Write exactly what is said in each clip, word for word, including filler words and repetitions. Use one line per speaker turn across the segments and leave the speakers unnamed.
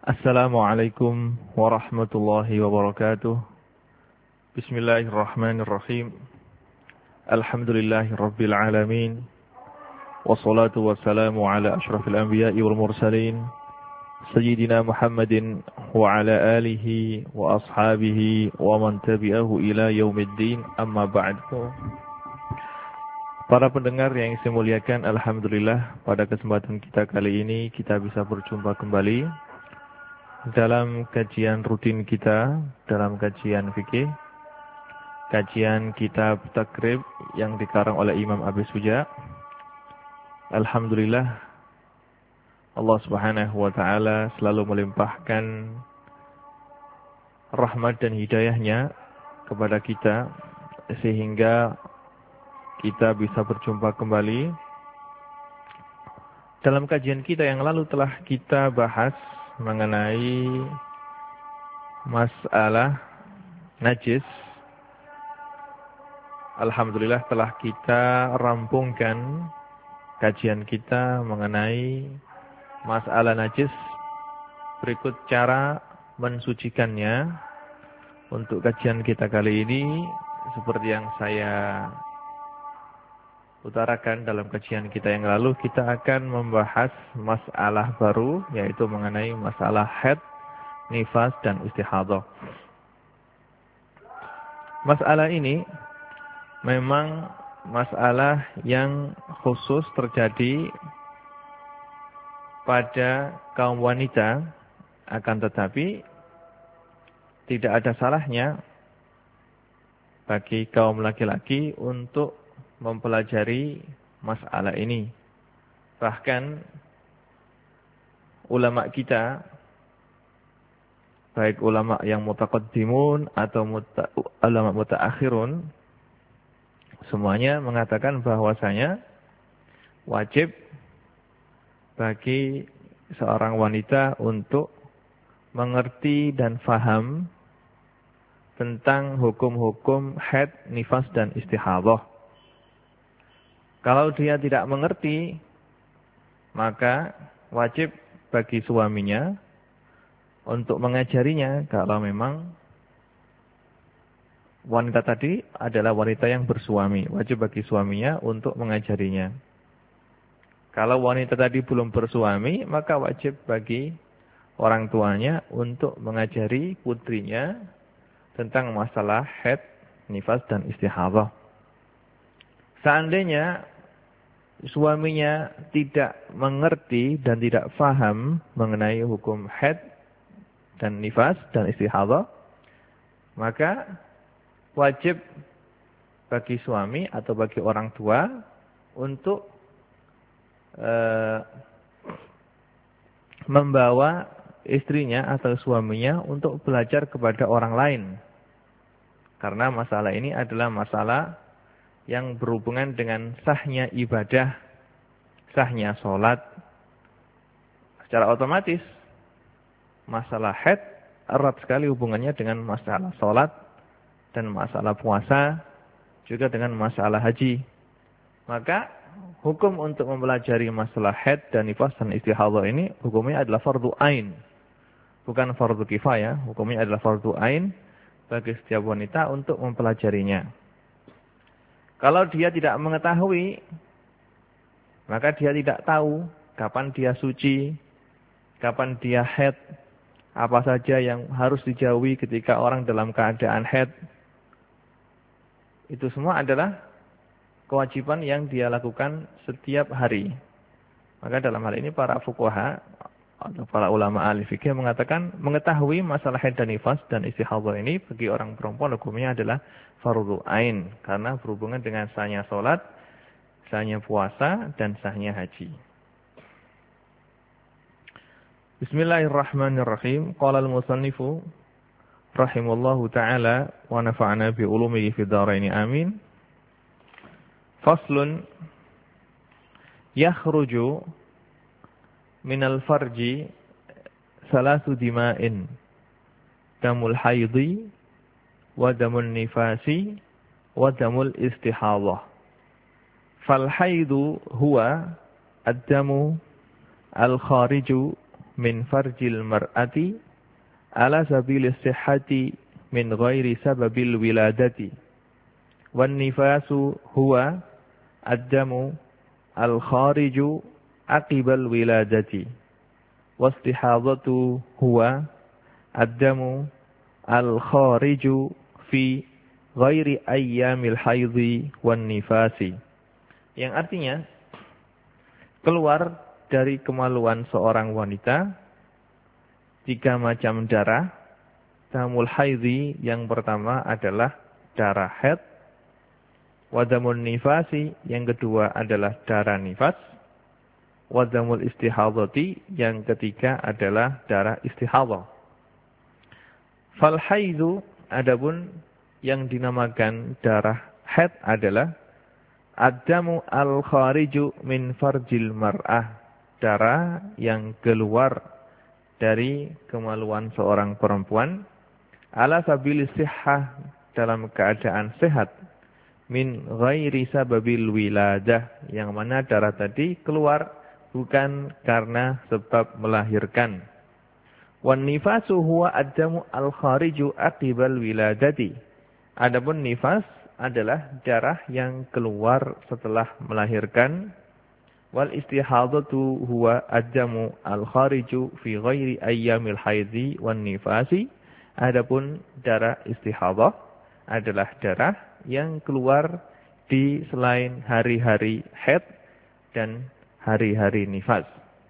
Assalamualaikum warahmatullahi wabarakatuh. Bismillahirrahmanirrahim. Alhamdulillahi rabbil alamin. Wassalatu wassalamu ala ashrafil anbiya'i wal mursalin. Sayyidina Muhammadin wa ala alihi wa ashabihi wa man tabi'ahu ila yaumiddin, amma ba'du. Para pendengar yang saya muliakan, alhamdulillah pada kesempatan kita kali ini kita bisa berjumpa kembali dalam kajian rutin kita, dalam kajian fikih, kajian kitab Takrib yang dikarang oleh Imam Abi Suja. Alhamdulillah, Allah Subhanahu wa taala selalu melimpahkan rahmat dan hidayahnya kepada kita sehingga kita bisa berjumpa kembali. Dalam kajian kita yang lalu telah kita bahas mengenai masalah najis. Alhamdulillah telah kita rampungkan kajian kita mengenai masalah najis. Berikut cara mensucikannya. Untuk kajian kita kali ini, seperti yang saya utarakan dalam kajian kita yang lalu, kita akan membahas masalah baru, yaitu mengenai masalah haid, nifas, dan istihadah. Masalah ini memang masalah yang khusus terjadi pada kaum wanita, akan tetapi tidak ada salahnya bagi kaum laki-laki untuk mempelajari masalah ini. Bahkan ulama kita, baik ulama yang mutaqaddimun atau muta, ulama mutaakhirun, semuanya mengatakan bahwasanya wajib bagi seorang wanita untuk mengerti dan faham tentang hukum-hukum haid, nifas, dan istihadah. Kalau dia tidak mengerti, maka wajib bagi suaminya untuk mengajarinya kalau memang wanita tadi adalah wanita yang bersuami. Wajib bagi suaminya untuk mengajarinya. Kalau wanita tadi belum bersuami, maka wajib bagi orang tuanya untuk mengajari putrinya tentang masalah haid, nifas, dan istihadah. Seandainya suaminya tidak mengerti dan tidak faham mengenai hukum haid dan nifas dan istihadah, maka wajib bagi suami atau bagi orang tua untuk uh, membawa istrinya atau suaminya untuk belajar kepada orang lain. Karena masalah ini adalah masalah yang berhubungan dengan sahnya ibadah, sahnya sholat. Secara otomatis, masalah haid erat sekali hubungannya dengan masalah sholat dan masalah puasa, juga dengan masalah haji. Maka, hukum untuk mempelajari masalah haid dan nifas dan istihadah ini, hukumnya adalah fardu ain. Bukan fardu kifayah, hukumnya adalah fardu ain bagi setiap wanita untuk mempelajarinya. Kalau dia tidak mengetahui, maka dia tidak tahu kapan dia suci, kapan dia haid, apa saja yang harus dijauhi ketika orang dalam keadaan haid. Itu semua adalah kewajiban yang dia lakukan setiap hari. Maka dalam hal ini para fuqaha atau para ulama ahli fikih mengatakan mengetahui masalah haid dan nifas dan istihadah ini bagi orang perempuan hukumnya adalah fardu ain karena berhubungan dengan sahnya salat, sahnya puasa, dan sahnya haji. Bismillahirrahmanirrahim. Qala al-musannifu rahimallahu ta'ala wa nafa'ana bi ulumihi fid dharain amin. Faslun yakhruju minal farji salasu dima'in, damul haidhi wa damul nifasi wa damul istihadah. Fal haidu huwa ad-damu al-khariju min farjil mar'ati ala sabilis sihhati min ghairi sababil wiladati. Wan nifasu huwa ad-damu al-khariju aqibal wiladati. Wastihadatu huwa ad-damu al-khariju fi ghairi ayyamil haidhi wan nifasi. Yang artinya keluar dari kemaluan seorang wanita tiga macam darah. Damul haidhi yang pertama adalah darah haid. Wadamun nifasi yang kedua adalah darah nifas. Wadamul istihadati yang ketiga adalah darah istihadah. Fal haidhu adapun yang dinamakan darah haid adalah ad-damu al-khariju min farjil mar'ah. Darah yang keluar dari kemaluan seorang perempuan ala sabili sihhah dalam keadaan sehat min ghairi sababil wiladah yang mana darah tadi keluar bukan karena sebab melahirkan. Wan nifasu huwa ad-damu al-khariju aqibal wiladati. Adapun nifas adalah darah yang keluar setelah melahirkan. Wal istihadatu huwa ad-damu al-khariju fi ghairi ayyamil haidhi wan nifasi. Adapun darah istihadah adalah darah yang keluar di selain hari-hari haid dan hari-hari nifas.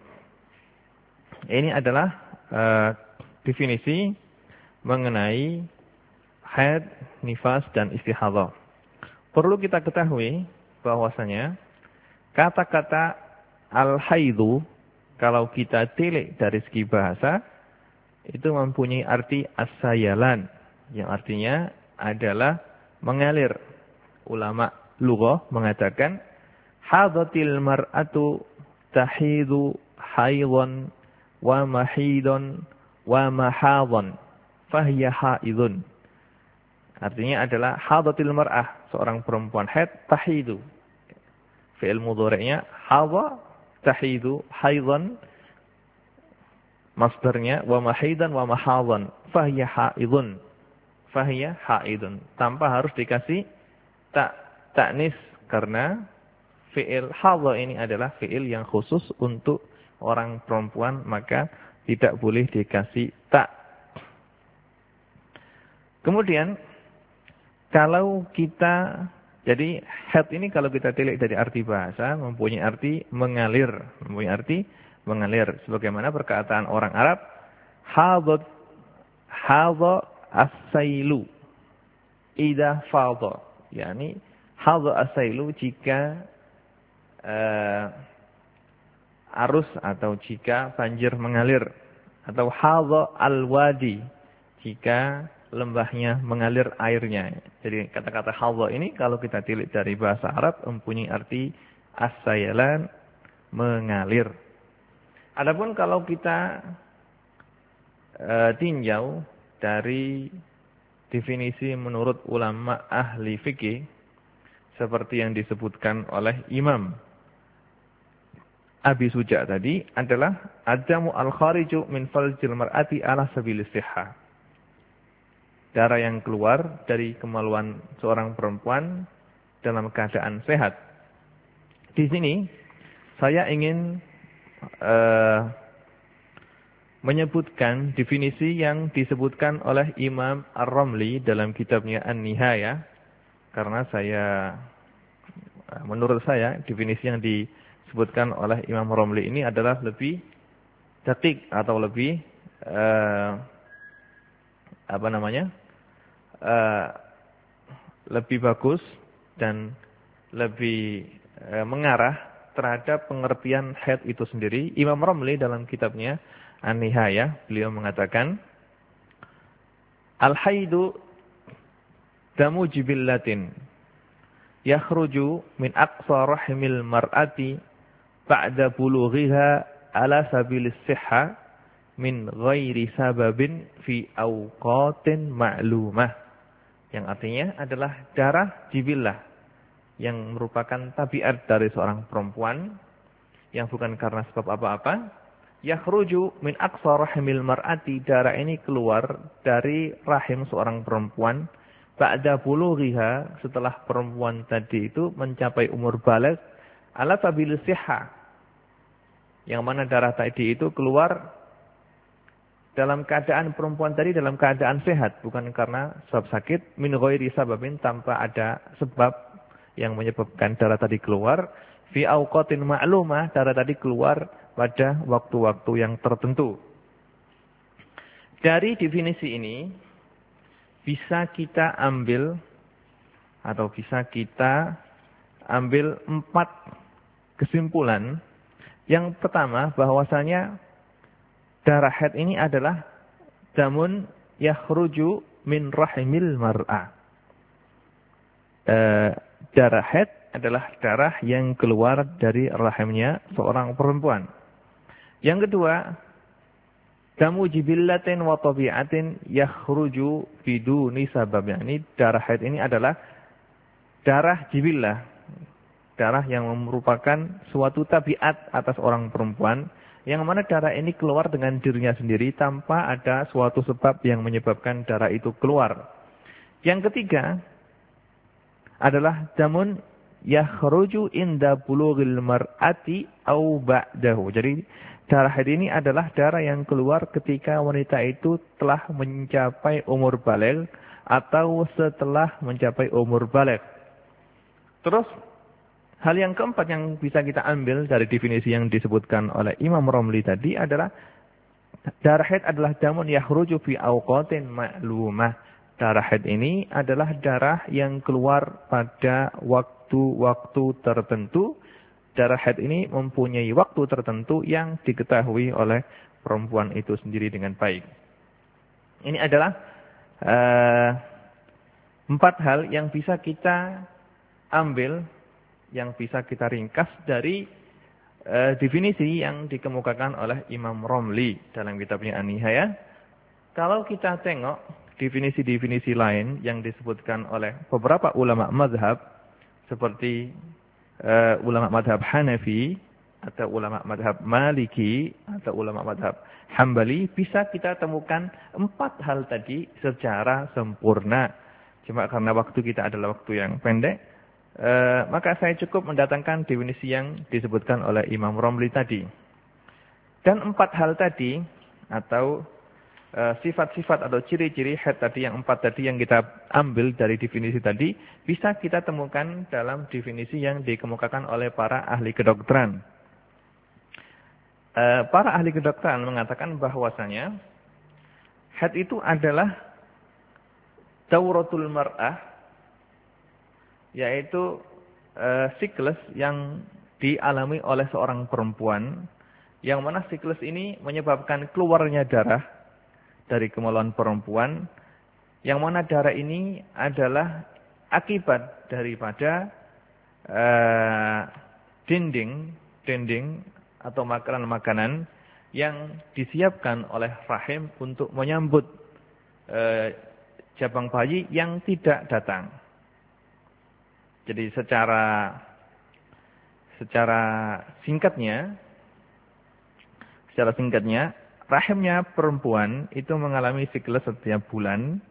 Ini adalah uh, definisi mengenai haid, nifas, dan istihadah. Perlu kita ketahui bahwasanya kata-kata al-haidu kalau kita tilik dari segi bahasa itu mempunyai arti as-sayalan yang artinya adalah mengalir. Ulama lughah mengatakan hadatil mar'atu tahidu haidhan wa mahidhan wa mahadhan fahiya haidun. Artinya adalah hadatil mar'ah, seorang perempuan haid, tahidu. Fi'il mudhari'nya hadha tahidu haidhan, masdarnya wa mahidan wa mahadhan fahiya haidun. Fahiya haidun. Tanpa harus dikasih tak taknis karena fi'il hadha ini adalah fi'il yang khusus untuk orang perempuan, maka tidak boleh dikasih tak. Kemudian kalau kita, jadi haid ini kalau kita tilik dari arti bahasa mempunyai arti mengalir, mempunyai arti mengalir. Sebagaimana perkataan orang Arab, hadat hadha as-sailu idza fadha. Yani hadha as-sailu jika uh, arus atau jika banjir mengalir, atau hadha al-wadi jika lembahnya mengalir airnya. Jadi kata-kata hadha ini kalau kita tilik dari bahasa Arab mempunyai arti as-sayalan, mengalir. Adapun kalau kita e, tinjau dari definisi menurut ulama ahli fikih seperti yang disebutkan oleh Imam Abi Suja tadi adalah ad-damu al-khariju min farjil mar'ati ala sabilis sihhah. Darah yang keluar dari kemaluan seorang perempuan dalam keadaan sehat. Di sini saya ingin uh, menyebutkan definisi yang disebutkan oleh Imam Ar-Ramli dalam kitabnya An-Nihayah. Karena saya, menurut saya definisi yang disebutkan oleh Imam Ar-Ramli ini adalah lebih dakik atau lebih uh, apa namanya? Uh, lebih bagus dan lebih uh, mengarah terhadap pengertian haid itu sendiri. Imam Ramli dalam kitabnya An-Nihayah beliau mengatakan al-haidu damu jibillatin yakhruju min aqsa rahimil mar'ati ba'da bulughiha ala sabilis sihha min ghairi sababin fi awqatin ma'lumah. Yang artinya adalah darah jibillah yang merupakan tabiat dari seorang perempuan yang bukan karena sebab apa-apa yakhruju min aqsa rahimil mar'ati, darah ini keluar dari rahim seorang perempuan ba'da bulughiha, setelah perempuan tadi itu mencapai umur baligh, ala sabil sihha, yang mana darah tadi itu keluar dalam keadaan perempuan tadi dalam keadaan sehat, bukan karena sebab sakit, min ghairi sababin, tanpa ada sebab yang menyebabkan darah tadi keluar, fi awqatin ma'lumah, darah tadi keluar pada waktu-waktu yang tertentu. Dari definisi ini bisa kita ambil atau bisa kita ambil empat kesimpulan. Yang pertama, bahwasanya darah haid ini adalah damun yakhruju min rahimil mar'ah. E, darah haid adalah darah yang keluar dari rahimnya seorang perempuan. Yang kedua, damu jibillatin wa tabi'atin yakhruju biduni sabab. Ini darah haid ini adalah darah jibillah, darah yang merupakan suatu tabiat atas orang perempuan, yang mana darah ini keluar dengan dirinya sendiri tanpa ada suatu sebab yang menyebabkan darah itu keluar. Yang ketiga adalah damun yakhruju inda bulughil mar'ati au ba'dahu. Jadi darah haid ini adalah darah yang keluar ketika wanita itu telah mencapai umur baligh atau setelah mencapai umur baligh. Terus hal yang keempat yang bisa kita ambil dari definisi yang disebutkan oleh Imam Romli tadi adalah darah haid adalah damun yakhruju fi awqatin ma'lumah. Darah haid ini adalah darah yang keluar pada waktu-waktu tertentu. Darah haid ini mempunyai waktu tertentu yang diketahui oleh perempuan itu sendiri dengan baik. Ini adalah uh, empat hal yang bisa kita ambil, yang bisa kita ringkas dari uh, definisi yang dikemukakan oleh Imam Romli dalam kitabnya An-Nihayah. Kalau kita tengok definisi-definisi lain yang disebutkan oleh beberapa ulama mazhab, seperti uh, ulama mazhab Hanafi, atau ulama mazhab Maliki, atau ulama mazhab Hambali, bisa kita temukan empat hal tadi secara sempurna. Cuma karena waktu kita adalah waktu yang pendek, Uh, maka saya cukup mendatangkan definisi yang disebutkan oleh Imam Romli tadi. Dan empat hal tadi, atau sifat-sifat uh, atau ciri-ciri haid tadi, yang empat tadi yang kita ambil dari definisi tadi, bisa kita temukan dalam definisi yang dikemukakan oleh para ahli kedokteran. Uh, para ahli kedokteran mengatakan bahwasanya haid itu adalah dauratul mar'ah, yaitu uh, siklus yang dialami oleh seorang perempuan, yang mana siklus ini menyebabkan keluarnya darah dari kemaluan perempuan, yang mana darah ini adalah akibat daripada uh, dinding, dinding atau makanan-makanan yang disiapkan oleh rahim untuk menyambut uh, jabang bayi yang tidak datang. Jadi secara secara singkatnya, secara singkatnya, rahimnya perempuan itu mengalami siklus setiap bulan.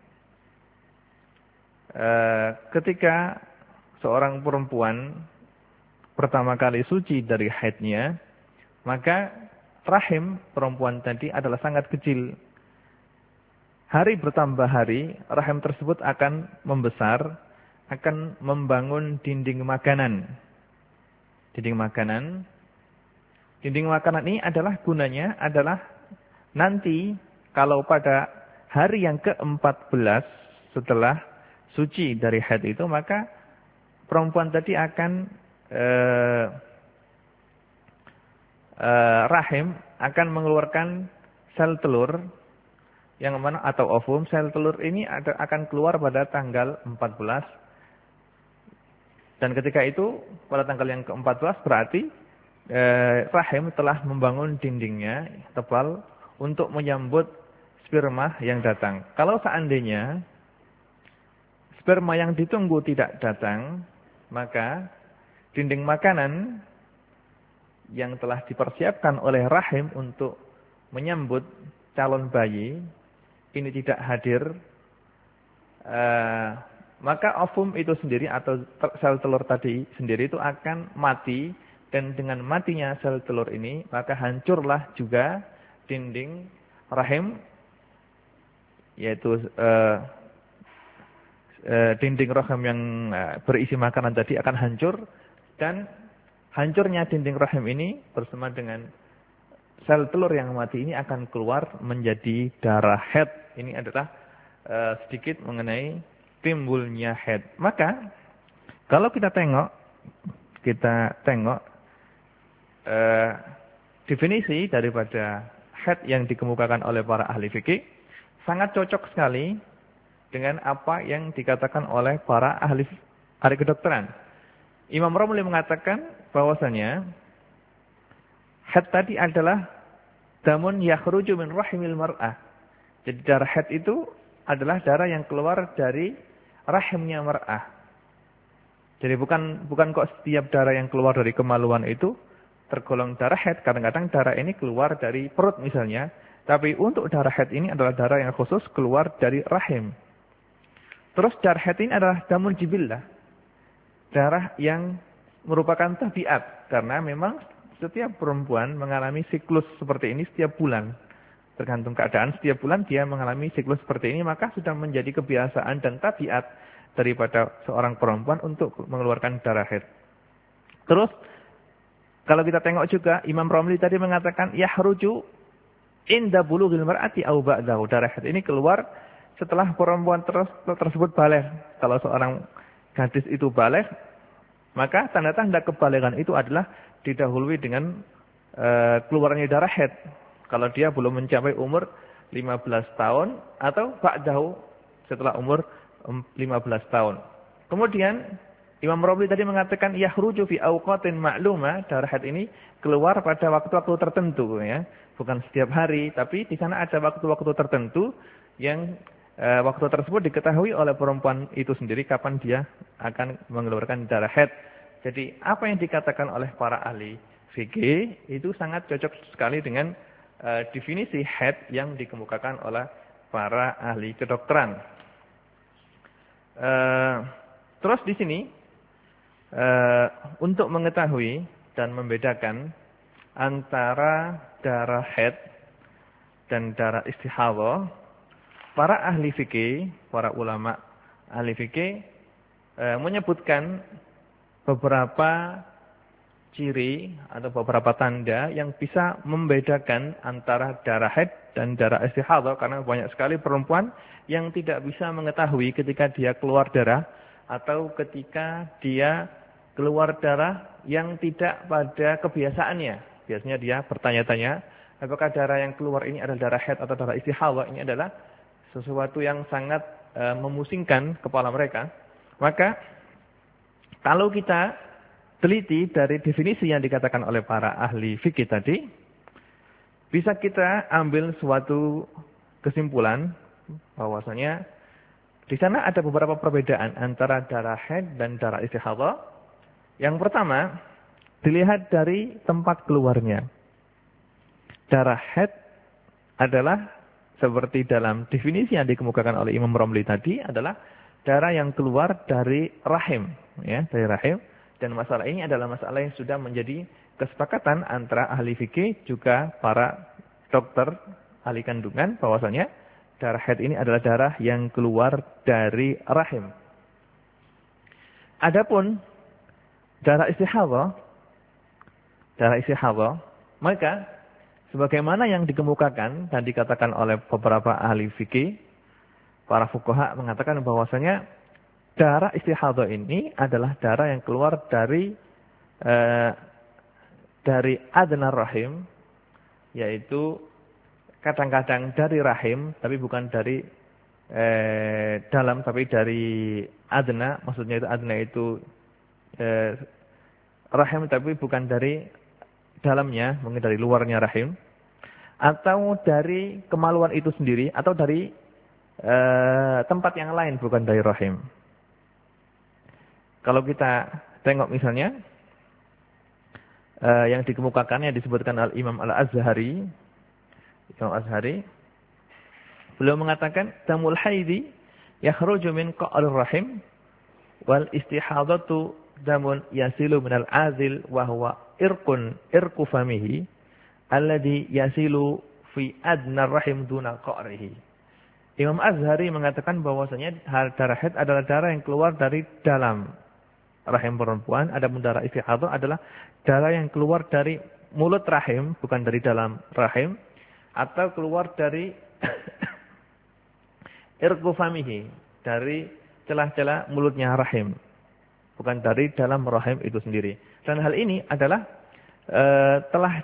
E, ketika seorang perempuan pertama kali suci dari haidnya, maka rahim perempuan tadi adalah sangat kecil. Hari bertambah hari, rahim tersebut akan membesar, akan membangun dinding makanan. Dinding makanan. Dinding makanan ini adalah gunanya adalah nanti kalau pada hari yang keempat belas setelah suci dari haid itu, maka perempuan tadi akan eh, eh, rahim akan mengeluarkan sel telur yang mana atau ovum. Sel telur ini ada, akan keluar pada tanggal empat belas. Dan ketika itu, pada tanggal yang keempat belas berarti eh, rahim telah membangun dindingnya tebal untuk menyambut sperma yang datang. Kalau seandainya sperma yang ditunggu tidak datang, maka dinding makanan yang telah dipersiapkan oleh rahim untuk menyambut calon bayi ini tidak hadir, uh, maka ovum itu sendiri atau sel telur tadi sendiri itu akan mati, dan dengan matinya sel telur ini maka hancurlah juga dinding rahim, yaitu uh, uh, dinding rahim yang uh, berisi makanan tadi akan hancur, dan hancurnya dinding rahim ini bersama dengan sel telur yang mati ini akan keluar menjadi darah haid. Ini adalah uh, sedikit mengenai timbulnya haid. Maka kalau kita tengok, kita tengok uh, definisi daripada haid yang dikemukakan oleh para ahli fikih sangat cocok sekali dengan apa yang dikatakan oleh para ahli ahli kedokteran. Imam Romli mengatakan bahwasanya haid tadi adalah damun yakhruju min rahimil mar'ah. Jadi darah haid itu adalah darah yang keluar dari rahimnya mar'ah. Jadi bukan bukan kok setiap darah yang keluar dari kemaluan itu tergolong darah haid. Kadang-kadang darah ini keluar dari perut misalnya, tapi untuk darah haid ini adalah darah yang khusus keluar dari rahim. Terus darah haid ini adalah damun jibillah. Darah yang merupakan tabiat, karena memang setiap perempuan mengalami siklus seperti ini setiap bulan. Tergantung keadaan, setiap bulan dia mengalami siklus seperti ini, maka sudah menjadi kebiasaan dan tabiat daripada seorang perempuan untuk mengeluarkan darah haid. Terus, kalau kita tengok juga, Imam Romli tadi mengatakan, yahruju inda bulughil mar'ati aw ba'dahu. Darah haid ini keluar setelah perempuan terus, tersebut baligh. Kalau seorang gadis itu baligh, maka tanda-tanda kebaligan itu adalah didahului dengan uh, keluarnya darah haid. Kalau dia belum mencapai umur lima belas tahun atau ba'dahu setelah umur lima belas tahun. Kemudian Imam Romli tadi mengatakan yahruju fi awqatin ma'lumah, darah haid ini keluar pada waktu-waktu tertentu ya. Bukan setiap hari, tapi di sana ada waktu-waktu tertentu yang uh, waktu tersebut diketahui oleh perempuan itu sendiri kapan dia akan mengeluarkan darah haid. Jadi apa yang dikatakan oleh para ahli fikih itu sangat cocok sekali dengan uh, definisi haid yang dikemukakan oleh para ahli kedokteran. Uh, terus di sini uh, untuk mengetahui dan membedakan antara darah haid dan darah istihadhah, para ahli fikih, para ulama ahli fikih uh, menyebutkan beberapa ciri atau beberapa tanda yang bisa membedakan antara darah haid dan darah istihadhah, karena banyak sekali perempuan yang tidak bisa mengetahui ketika dia keluar darah atau ketika dia keluar darah yang tidak pada kebiasaannya. Biasanya dia bertanya-tanya, apakah darah yang keluar ini adalah darah haid atau darah istihadhah? Ini adalah sesuatu yang sangat e, memusingkan kepala mereka. Maka kalau kita teliti dari definisi yang dikatakan oleh para ahli fikih tadi, bisa kita ambil suatu kesimpulan bahwasanya di sana ada beberapa perbedaan antara darah haid dan darah istihadhah. Yang pertama, dilihat dari tempat keluarnya. Darah haid adalah seperti dalam definisi yang dikemukakan oleh Imam Romli tadi adalah darah yang keluar dari rahim, ya, dari rahim. Dan masalah ini adalah masalah yang sudah menjadi kesepakatan antara ahli fikih juga para dokter ahli kandungan bahwasanya darah haid ini adalah darah yang keluar dari rahim. Adapun darah istihadhah, darah istihadhah, maka sebagaimana yang dikemukakan dan dikatakan oleh beberapa ahli fikih, para fuqaha mengatakan bahwasanya darah istihadhah ini adalah darah yang keluar dari eh, dari adna rahim, yaitu kadang-kadang dari rahim, tapi bukan dari eh, dalam, tapi dari adna. Maksudnya itu adna itu eh, rahim, tapi bukan dari dalamnya, mungkin dari luarnya rahim, atau dari kemaluan itu sendiri, atau dari eh, tempat yang lain, bukan dari rahim. Kalau kita tengok misalnya uh, yang dikemukakannya disebutkan al Imam Al-Azhari. Imam Azhari beliau mengatakan damul haidi yakhruju min qa'rir rahim wal istihadatu damun yasilu minal azil wa huwa irqun irqu famihi alladhi yasilu fi adna rahim duna qa'rihi. Imam Azhari mengatakan bahwasanya darah haid adalah darah yang keluar dari dalam rahim perempuan, adapun darah istihadah adalah darah yang keluar dari mulut rahim, bukan dari dalam rahim, atau keluar dari irqu famihi, dari celah-celah mulutnya rahim, bukan dari dalam rahim itu sendiri. Dan hal ini adalah e, telah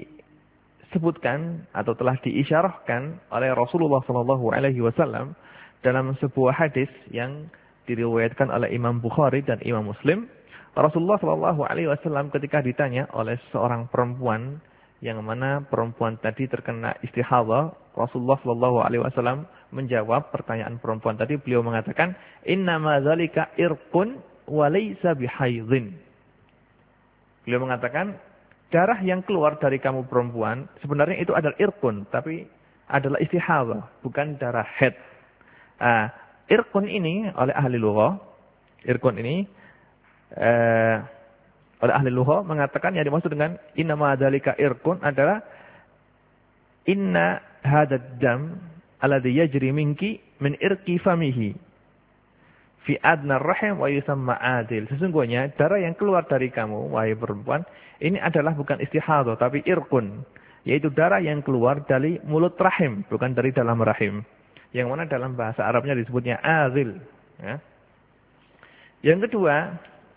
disebutkan atau telah diisyarahkan oleh Rasulullah shallallahu alaihi wasallam dalam sebuah hadis yang diriwayatkan oleh Imam Bukhari dan Imam Muslim. Rasulullah shallallahu alaihi wasallam ketika ditanya oleh seorang perempuan yang mana perempuan tadi terkena istihadah, Rasulullah shallallahu alaihi wasallam menjawab pertanyaan perempuan tadi. Beliau mengatakan, innama dzalika irqun wa laysa bihaidhin. Beliau mengatakan, darah yang keluar dari kamu perempuan sebenarnya itu adalah irqun, tapi adalah istihadah, bukan darah haid. Ah, irqun ini oleh ahli lughah, irqun ini eh, oleh ahli lughah mengatakan yang dimaksud dengan innama dzalika irqun adalah inna hadad dam alladhi yajri minki min irqi famihi fi adna rahim wa yusamma adil. Sesungguhnya darah yang keluar dari kamu wahai perempuan ini adalah bukan istihadah tapi irqun, yaitu darah yang keluar dari mulut rahim, bukan dari dalam rahim. Yang mana dalam bahasa Arabnya disebutnya azil, ya. Yang kedua,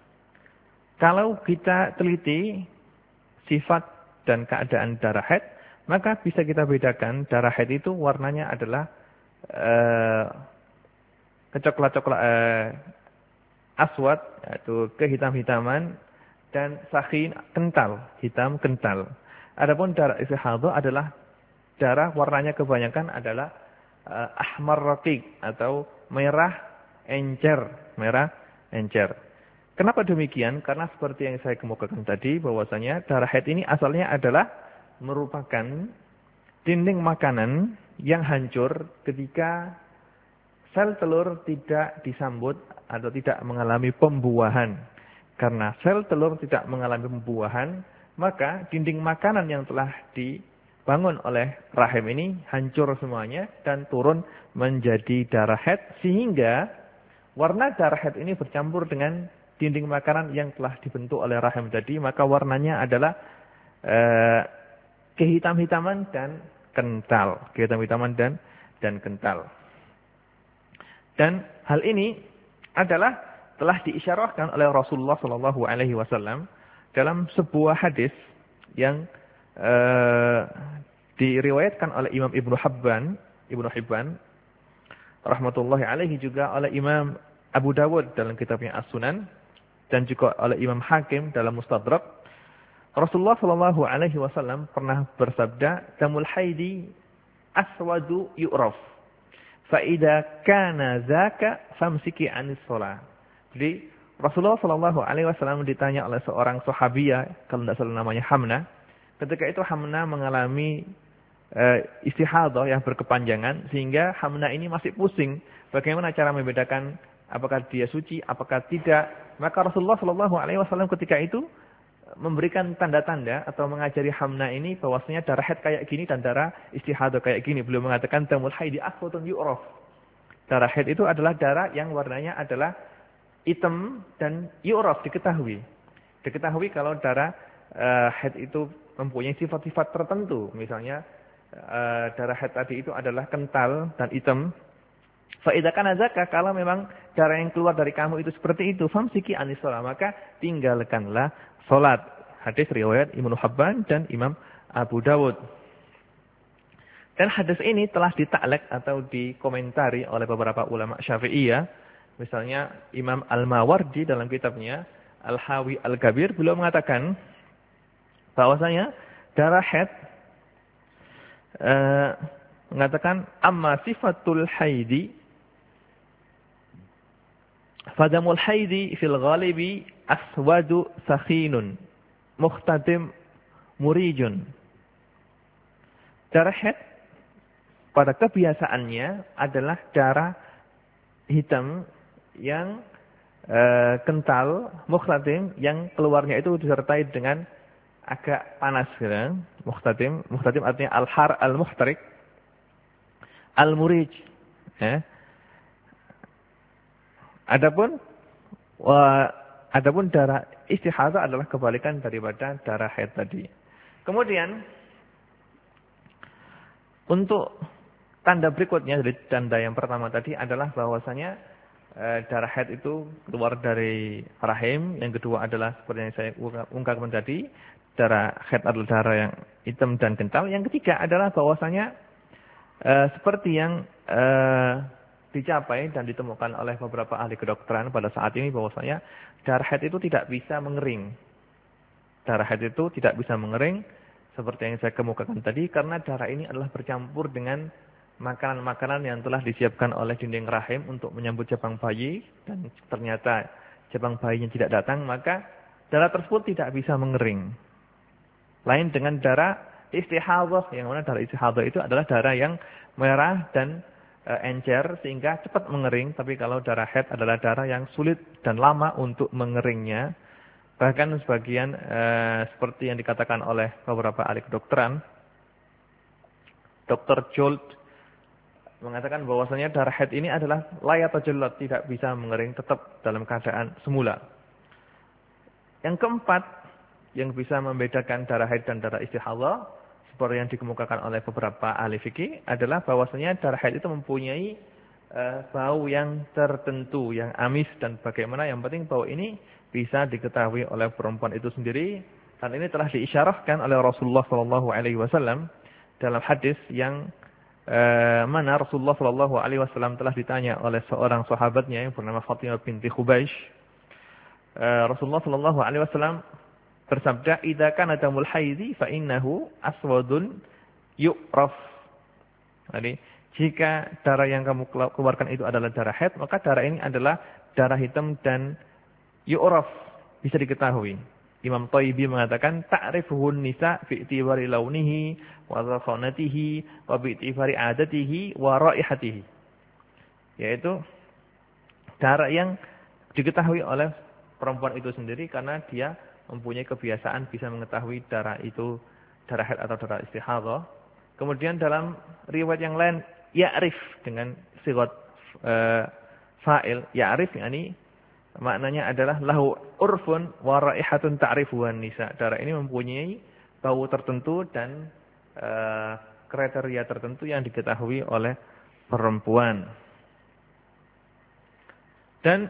kalau kita teliti sifat dan keadaan darah haid, maka bisa kita bedakan darah haid itu warnanya adalah uh, kecoklat-coklat uh, aswad, yaitu kehitam-hitaman, dan sakhin kental, hitam kental. Adapun darah istihadah adalah darah warnanya kebanyakan adalah uh, ahmar raqiq atau merah encer, merah encer. Kenapa demikian? Karena seperti yang saya kemukakan tadi bahwasanya darah haid ini asalnya adalah merupakan dinding makanan yang hancur ketika sel telur tidak disambut atau tidak mengalami pembuahan. Karena sel telur tidak mengalami pembuahan, maka dinding makanan yang telah dibangun oleh rahim ini hancur semuanya dan turun menjadi darah haid, sehingga warna darah haid ini bercampur dengan dinding makanan yang telah dibentuk oleh rahim tadi, maka warnanya adalah eh, kehitam-hitaman dan kental, kehitam-hitaman dan dan kental. Dan hal ini adalah telah diisyarahkan oleh Rasulullah shallallahu alaihi wasallam dalam sebuah hadis yang eh, diriwayatkan oleh Imam Ibnu Hibban, Ibnu Hibban rahmatullahi alaihi, juga oleh Imam Abu Dawud dalam kitabnya As-Sunan, dan juga oleh Imam Hakim dalam Mustadrak. Rasulullah shallallahu alaihi wasallam pernah bersabda, damul haidi aswadu yu'raf, fa idza kana zaka famsiki anis shalah. Jadi Rasulullah shallallahu alaihi wasallam ditanya oleh seorang sahabiyah, kalau tidak salah namanya Hamna. Ketika itu Hamna mengalami uh, istihadah yang berkepanjangan, sehingga Hamna ini masih pusing bagaimana cara membedakan apakah dia suci, apakah tidak. Maka Rasulullah shallallahu alaihi wasallam ketika itu memberikan tanda-tanda atau mengajari Hamna ini bahwasanya darah haid kayak gini dan darah istihadah kayak gini. Beliau mengatakan damul haidi aswadun yu'raf. Darah haid itu adalah darah yang warnanya adalah hitam dan yu'raf, diketahui. Diketahui kalau darah uh, haid itu mempunyai sifat-sifat tertentu. Misalnya uh, darah haid tadi itu adalah kental dan hitam. Fa'idha kana zaka, kalau memang darah yang keluar dari kamu itu seperti itu, famsiki anis shalah, maka tinggalkanlah salat. Hadis riwayat Ibnu Hibban dan Imam Abu Dawud. Dan hadis ini telah ditaklek atau dikomentari oleh beberapa ulama Syafi'iyah. Misalnya Imam Al-Mawardi dalam kitabnya Al-Hawi Al-Kabir, beliau mengatakan bahwasanya darah haid uh, mengatakan amma sifatul haidi fadamul haidi fil ghalibi aswadu sakhinun mukhtatim murijun. Darah haid pada kebiasaannya adalah darah hitam yang e, kental, mukhtatim, yang keluarnya itu disertai dengan agak panas gitu. Mukhtatim, mukhtatim artinya al-har al-muhtarik, al-murij. Ya. Adapun wa, adapun darah istihadah adalah kebalikan daripada darah haid tadi. Kemudian untuk tanda berikutnya dari tanda yang pertama tadi adalah bahwasanya e, darah haid itu keluar dari rahim. Yang kedua adalah seperti yang saya ungkapkan tadi, darah haid adalah darah yang hitam dan kental. Yang ketiga adalah bahwasanya e, seperti yang e, dicapai dan ditemukan oleh beberapa ahli kedokteran pada saat ini, bahwasanya darah haid itu tidak bisa mengering. Darah haid itu tidak bisa mengering seperti yang saya kemukakan tadi, karena darah ini adalah bercampur dengan makanan-makanan yang telah disiapkan oleh dinding rahim untuk menyambut jabang bayi, dan ternyata jabang bayinya tidak datang, maka darah tersebut tidak bisa mengering. Lain dengan darah istihadah, yang mana darah istihadah itu adalah darah yang merah dan e, encer sehingga cepat mengering. Tapi kalau darah haid adalah darah yang sulit dan lama untuk mengeringnya. Bahkan sebagian e, seperti yang dikatakan oleh beberapa ahli kedokteran, dokter Jolt mengatakan bahwasanya darah haid ini adalah layatajallat, tidak bisa mengering, tetap dalam keadaan semula. Yang keempat, yang bisa membedakan darah haid dan darah istihadah, seperti yang dikemukakan oleh beberapa ahli fikih, adalah bahwasanya darah haid itu mempunyai uh, bau yang tertentu, yang amis, dan bagaimana yang penting bau ini bisa diketahui oleh perempuan itu sendiri. Dan ini telah diisyarahkan oleh Rasulullah shallallahu alaihi wasallam dalam hadis yang Uh, mana Rasulullah shallallahu alaihi wasallam telah ditanya oleh seorang sahabatnya yang bernama Fatimah binti Khubaysh. Uh, Rasulullah shallallahu alaihi wasallam bersabda, "Idza kana damul haidzi fa innahu aswadun yu'raf." Jadi, jika darah yang kamu keluarkan itu adalah darah haid, maka darah ini adalah darah hitam dan yu'raf, bisa diketahui. Imam Thayyibi mengatakan ta'rifuhun nisa fi i'tibari launihi wa zakhanatihi wa bi i'tibari adatihi wa raihatihi. Yaitu darah yang diketahui oleh perempuan itu sendiri karena dia mempunyai kebiasaan bisa mengetahui darah itu darah haid atau darah istihadah. Kemudian dalam riwayat yang lain ya'rif dengan sigat uh, fa'il, ya'rif yakni maknanya adalah lahu urfun wa raihatun ta'rifuhan nisa. Darah ini mempunyai bau tertentu dan uh, kriteria tertentu yang diketahui oleh perempuan. Dan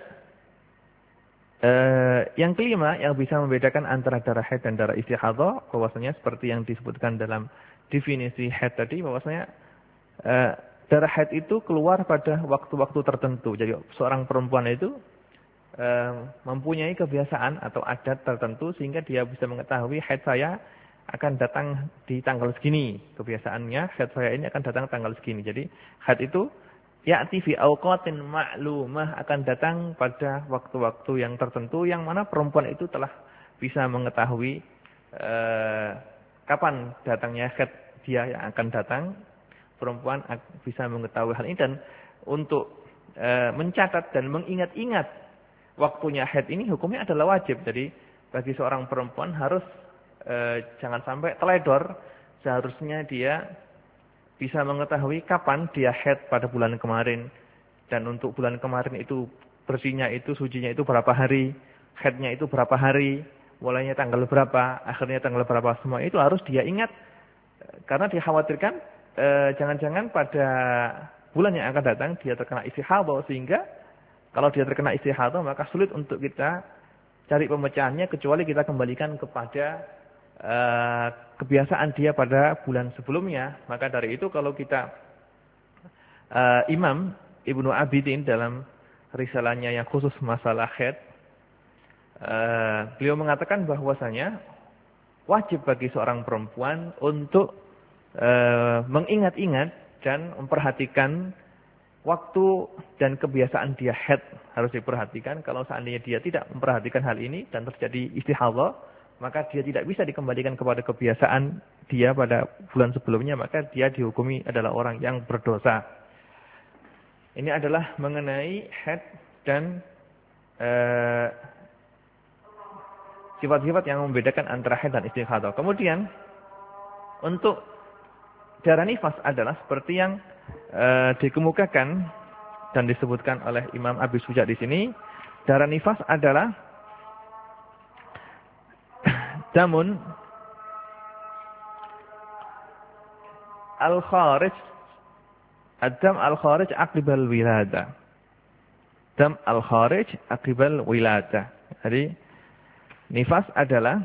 uh, yang kelima yang bisa membedakan antara darah haid dan darah istihadah, bahwasanya seperti yang disebutkan dalam definisi haid tadi, bahwasanya uh, darah haid itu keluar pada waktu-waktu tertentu. Jadi seorang perempuan itu mempunyai kebiasaan atau adat tertentu sehingga dia bisa mengetahui haid saya akan datang di tanggal segini. Kebiasaannya haid saya ini akan datang tanggal segini. Jadi haid itu ya'ti fi awqatin ma'lumah, akan datang pada waktu-waktu yang tertentu yang mana perempuan itu telah bisa mengetahui eh, kapan datangnya haid dia yang akan datang. Perempuan bisa mengetahui hal ini, dan untuk eh, mencatat dan mengingat-ingat waktunya haid ini hukumnya adalah wajib. Jadi bagi seorang perempuan harus e, jangan sampai teledor. Seharusnya dia bisa mengetahui kapan dia haid pada bulan kemarin. Dan untuk bulan kemarin itu bersihnya itu, sucinya itu berapa hari, haidnya itu berapa hari, mulainya tanggal berapa, akhirnya tanggal berapa, semua itu harus dia ingat. Karena dikhawatirkan jangan-jangan pada bulan yang akan datang dia terkena istihadah, sehingga kalau dia terkena istihadah maka sulit untuk kita cari pemecahannya kecuali kita kembalikan kepada uh, kebiasaan dia pada bulan sebelumnya. Maka dari itu kalau kita uh, Imam Ibnu Abidin dalam risalahnya yang khusus masalah haid, uh, beliau mengatakan bahwasanya wajib bagi seorang perempuan untuk uh, mengingat-ingat dan memperhatikan waktu dan kebiasaan dia haid harus diperhatikan. Kalau seandainya dia tidak memperhatikan hal ini dan terjadi istihadah, maka dia tidak bisa dikembalikan kepada kebiasaan dia pada bulan sebelumnya, maka dia dihukumi adalah orang yang berdosa. Ini adalah mengenai haid dan eh, sifat-sifat yang membedakan antara haid dan istighadah. Kemudian untuk darah nifas adalah seperti yang eh, dikemukakan dan disebutkan oleh Imam Abi Suja di sini. Darah nifas adalah damun al-kharij, ad-dam al-kharij aqibal wilada. Dam al-kharij aqibal wilada. Jadi nifas adalah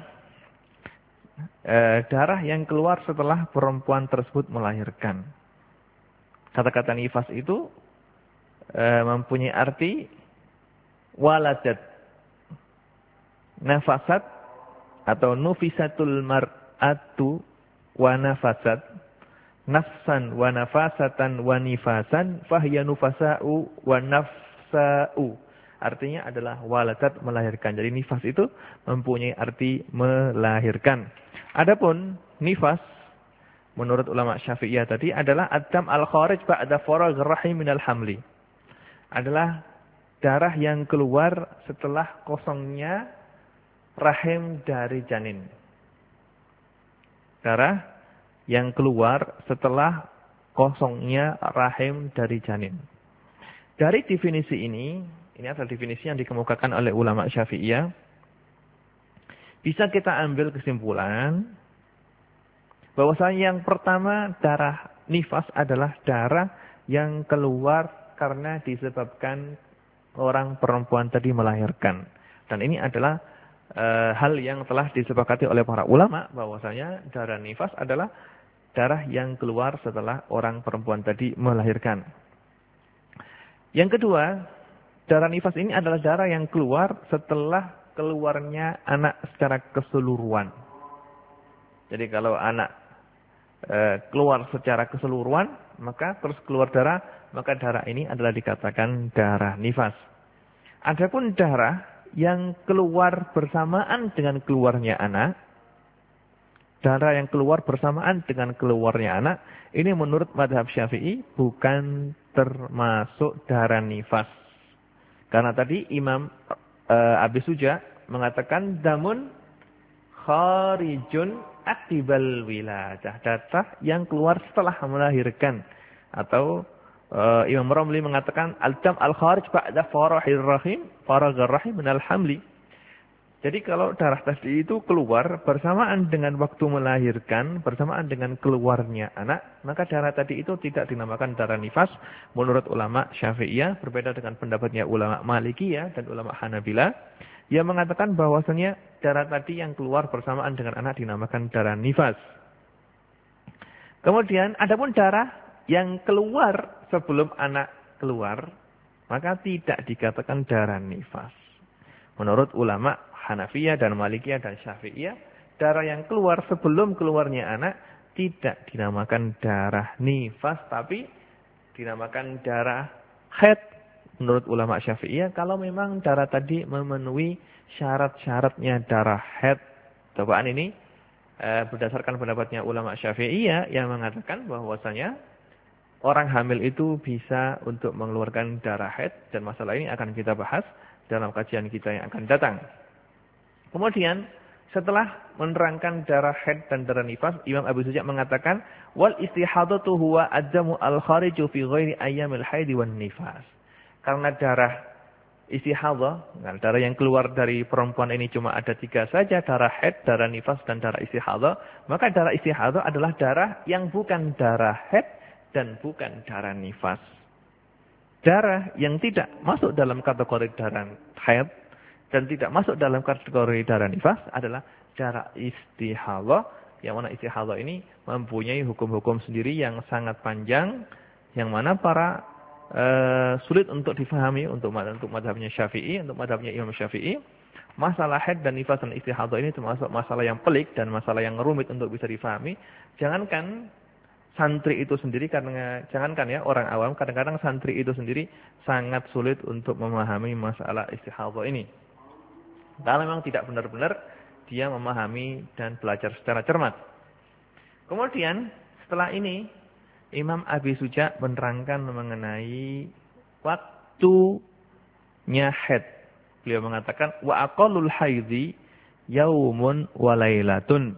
e, darah yang keluar setelah perempuan tersebut melahirkan. Kata-kata nifas itu e, mempunyai arti waladat, nafasat atau nufisatul mar'atu wa nafasat, nafsan wa nafasatan wa nifasan fahiya nufasa'u wa nafsa'u. Artinya adalah waladat, melahirkan. Jadi nifas itu mempunyai arti melahirkan. Adapun nifas menurut ulama Syafi'iyah tadi adalah ad-dam al-kharij ba'da faragh rahim minal hamli. Adalah darah yang keluar setelah kosongnya rahim dari janin. Darah yang keluar setelah kosongnya rahim dari janin. Dari definisi ini, ini adalah definisi yang dikemukakan oleh ulama Syafi'iyah. Bisa kita ambil kesimpulan bahwasanya yang pertama, darah nifas adalah darah yang keluar karena disebabkan orang perempuan tadi melahirkan. Dan ini adalah e, hal yang telah disepakati oleh para ulama bahwasanya darah nifas adalah darah yang keluar setelah orang perempuan tadi melahirkan. Yang kedua, darah nifas ini adalah darah yang keluar setelah keluarnya anak secara keseluruhan. Jadi kalau anak e, keluar secara keseluruhan, maka terus keluar darah, maka darah ini adalah dikatakan darah nifas. Adapun darah yang keluar bersamaan dengan keluarnya anak, darah yang keluar bersamaan dengan keluarnya anak, ini menurut mazhab Syafi'i bukan termasuk darah nifas. Karena tadi Imam e, Abi Suja mengatakan damun kharijun aqibal wiladah, darah yang keluar setelah melahirkan. Atau uh, Imam Ramli mengatakan al-dam al-kharij ba'da farahir rahim, faraghar rahim minal hamli. Jadi kalau darah tadi itu keluar bersamaan dengan waktu melahirkan, bersamaan dengan keluarnya anak, maka darah tadi itu tidak dinamakan darah nifas menurut ulama Syafi'iyah, berbeda dengan pendapatnya ulama Malikiyah dan ulama Hanabilah yang mengatakan bahwasanya darah tadi yang keluar bersamaan dengan anak dinamakan darah nifas. Kemudian adapun darah yang keluar sebelum anak keluar, maka tidak dikatakan darah nifas. Menurut ulama Hanafiyah dan Malikiyah dan Syafi'iyah, darah yang keluar sebelum keluarnya anak tidak dinamakan darah nifas, tapi dinamakan darah haid. Menurut ulama Syafi'iyah, kalau memang darah tadi memenuhi syarat-syaratnya darah haid. Cobaan ini eh, berdasarkan pendapatnya ulama Syafi'iyah yang mengatakan bahwasanya orang hamil itu bisa untuk mengeluarkan darah haid, dan masalah ini akan kita bahas dalam kajian kita yang akan datang. Kemudian setelah menerangkan darah haid dan darah nifas, Imam Abu Suja mengatakan wal istihadatu huwa ad-damu al-khariju fi ghairi ayyamil haid wan nifas. Karena darah istihadah, nah darah yang keluar dari perempuan ini cuma ada tiga saja, darah haid, darah nifas dan darah istihadah, maka darah istihadah adalah darah yang bukan darah haid dan bukan darah nifas. Darah yang tidak masuk dalam kategori darah haid dan tidak masuk dalam kategori darah nifas adalah darah istihadah, yang mana istihadah ini mempunyai hukum-hukum sendiri yang sangat panjang, yang mana para e, sulit untuk difahami untuk untuk mazhabnya Syafi'i, untuk mazhabnya Imam Syafi'i. Masalah haid dan nifas dan istihadah ini termasuk masalah yang pelik dan masalah yang rumit untuk bisa difahami. Jangankan santri itu sendiri, karena jangankan ya orang awam, kadang-kadang santri itu sendiri sangat sulit untuk memahami masalah istihadah ini. Kalau memang tidak benar-benar dia memahami dan belajar secara cermat. Kemudian setelah ini Imam Abi Suja menerangkan mengenai waktunya haid. Beliau mengatakan wa aqallul haidhi yaumun wa lailatun.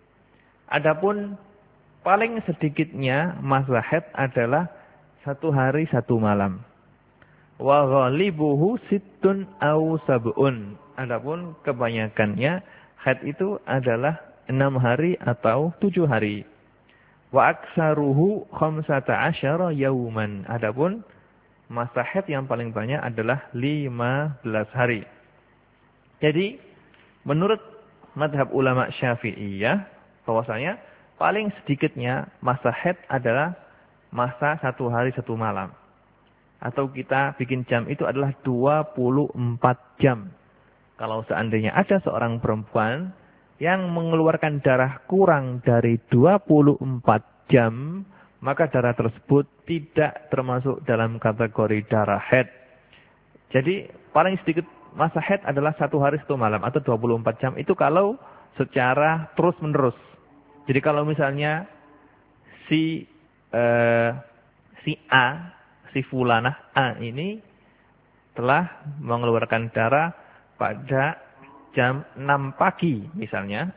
Adapun paling sedikitnya masa haid adalah satu hari satu malam. Wa ghalibuhu sittun aw sab'un. Adapun kebanyakannya haid itu adalah enam hari atau tujuh hari. Wa aksaruhu khamsata asyara yauman. Adapun masa haid yang paling banyak adalah lima belas hari. Jadi menurut madhab ulama Syafi'iyah bahwasanya paling sedikitnya masa haid adalah masa satu hari satu malam. Atau kita bikin jam itu adalah dua puluh empat jam. Kalau seandainya ada seorang perempuan yang mengeluarkan darah kurang dari dua puluh empat jam, maka darah tersebut tidak termasuk dalam kategori darah haid. Jadi paling sedikit masa haid adalah satu hari satu malam atau dua puluh empat jam. Itu kalau secara terus menerus. Jadi kalau misalnya si eh, si A, si fulanah A ini telah mengeluarkan darah pada jam enam pagi misalnya.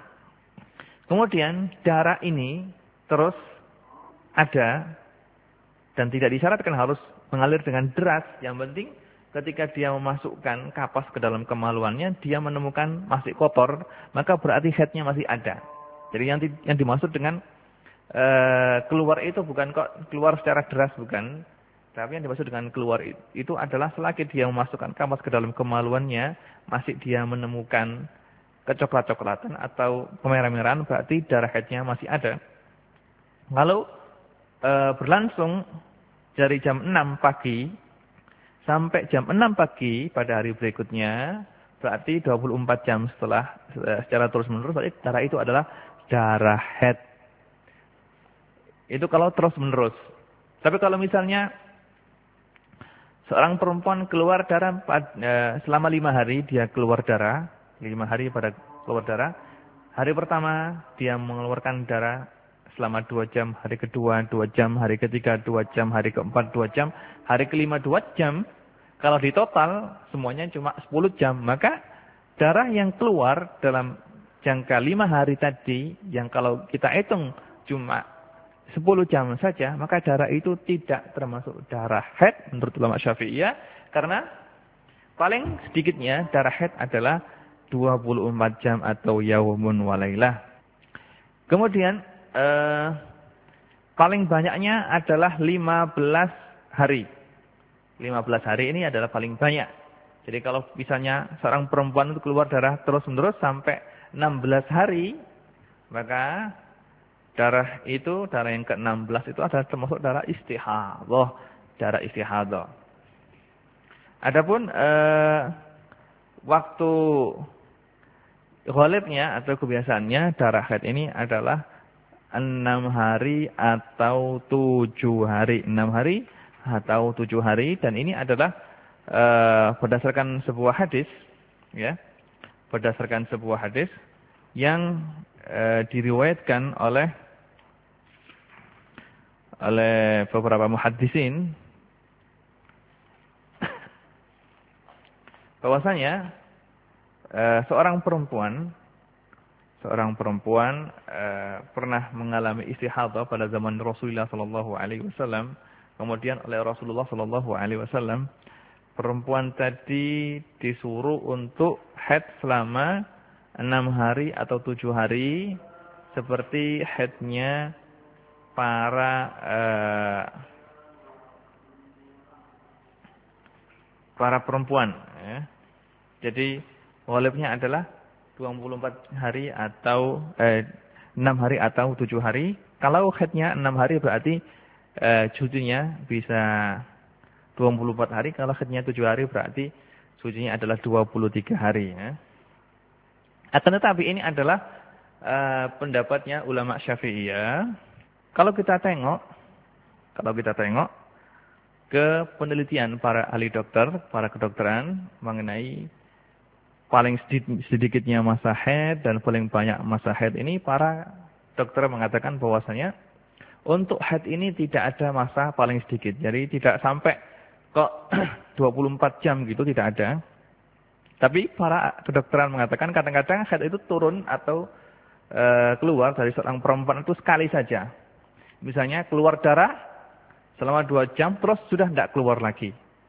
Kemudian darah ini terus ada dan tidak disyaratkan harus mengalir dengan deras. Yang penting ketika dia memasukkan kapas ke dalam kemaluannya, dia menemukan masih kotor, maka berarti haidnya masih ada. Jadi yang, di, yang dimaksud dengan uh, keluar itu bukan kok keluar secara deras, bukan. Tapi yang dimaksud dengan keluar itu, itu adalah selagi dia memasukkan kapas ke dalam kemaluannya, masih dia menemukan kecoklat-coklatan atau kemerah-merahan, berarti darah haidnya masih ada. Kalau uh, berlangsung dari jam enam pagi sampai jam enam pagi pada hari berikutnya, berarti dua puluh empat jam setelah secara terus-menerus, berarti darah itu adalah darah haid. Itu kalau terus-menerus. Tapi kalau misalnya seorang perempuan keluar darah selama lima hari, dia keluar darah, lima hari pada keluar darah. Hari pertama dia mengeluarkan darah selama dua jam, hari kedua dua jam, hari ketiga dua jam, hari keempat dua jam, hari kelima dua jam. Kalau di total semuanya cuma sepuluh jam, maka darah yang keluar dalam jangka lima hari tadi, yang kalau kita hitung cuma sepuluh jam saja, maka darah itu tidak termasuk darah haid menurut ulama Syafi'iyah, karena paling sedikitnya darah haid adalah dua puluh empat jam atau yaumun walailah. Kemudian eh, paling banyaknya adalah lima belas hari. lima belas hari ini adalah paling banyak. Jadi kalau misalnya seorang perempuan itu keluar darah terus-menerus sampai enam belas hari, maka darah itu, darah yang ke enam belas itu adalah termasuk darah istihadah, darah istihadah. Adapun eh, waktu ghalibnya atau kebiasaannya darah haid ini adalah enam hari atau tujuh hari, enam hari atau tujuh hari, dan ini adalah uh, berdasarkan sebuah hadis, ya, berdasarkan sebuah hadis yang uh, diriwayatkan oleh oleh beberapa muhaddisin, bahwasanya uh, seorang perempuan seorang perempuan uh, pernah mengalami istihadah pada zaman Rasulullah sallallahu alaihi wasallam. Kemudian oleh Rasulullah sallallahu alaihi wasallam, perempuan tadi disuruh untuk haid selama enam hari atau tujuh hari, seperti haidnya para uh, para perempuan. Ya. Jadi ghalibnya adalah dua puluh empat hari atau eh, enam hari atau tujuh hari. Kalau haidnya enam hari berarti Uh, sucinya bisa dua puluh empat hari. Kalau haidnya tujuh hari berarti sucinya adalah dua puluh tiga hari, ya. Akan tetapi ini adalah uh, pendapatnya ulama Syafi'iyah. Kalau kita tengok, kalau kita tengok ke penelitian para ahli dokter, para kedokteran mengenai paling sedikitnya masa haid dan paling banyak masa haid ini, para dokter mengatakan bahwasanya untuk haid ini tidak ada masa paling sedikit. Jadi tidak sampai kok dua puluh empat jam gitu, tidak ada. Tapi para kedokteran mengatakan kadang-kadang haid itu turun atau e, keluar dari seorang perempuan itu sekali saja. Misalnya keluar darah selama dua jam terus sudah tidak keluar lagi.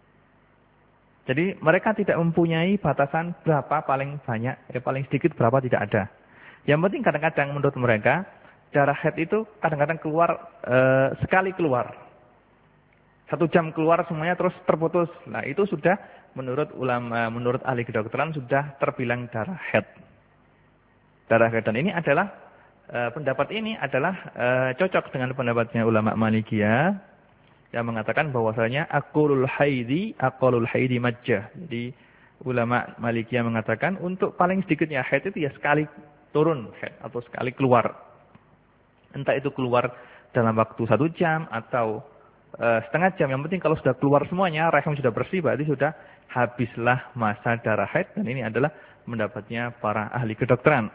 Jadi mereka tidak mempunyai batasan berapa paling banyak, eh, paling sedikit berapa, tidak ada. Yang penting kadang-kadang menurut mereka darah haid itu kadang-kadang keluar e, sekali keluar. Satu jam keluar semuanya terus terputus. Nah itu sudah menurut ulama, menurut ahli kedokteran sudah terbilang darah haid. Darah haid, dan ini adalah e, pendapat ini adalah e, cocok dengan pendapatnya ulama Malikiyah yang mengatakan bahwasanya aqallul haidi aqallul haidi majjah. Jadi ulama Malikiyah mengatakan untuk paling sedikitnya haid itu ya sekali turun haid atau sekali keluar. Entah itu keluar dalam waktu satu jam atau uh, setengah jam. Yang penting kalau sudah keluar semuanya, rahim sudah bersih, berarti sudah habislah masa darah haid. Dan ini adalah pendapatnya para ahli kedokteran.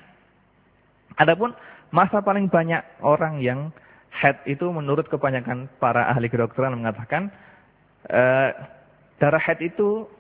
Adapun masa paling banyak orang yang haid itu menurut kebanyakan para ahli kedokteran mengatakan uh, darah haid itu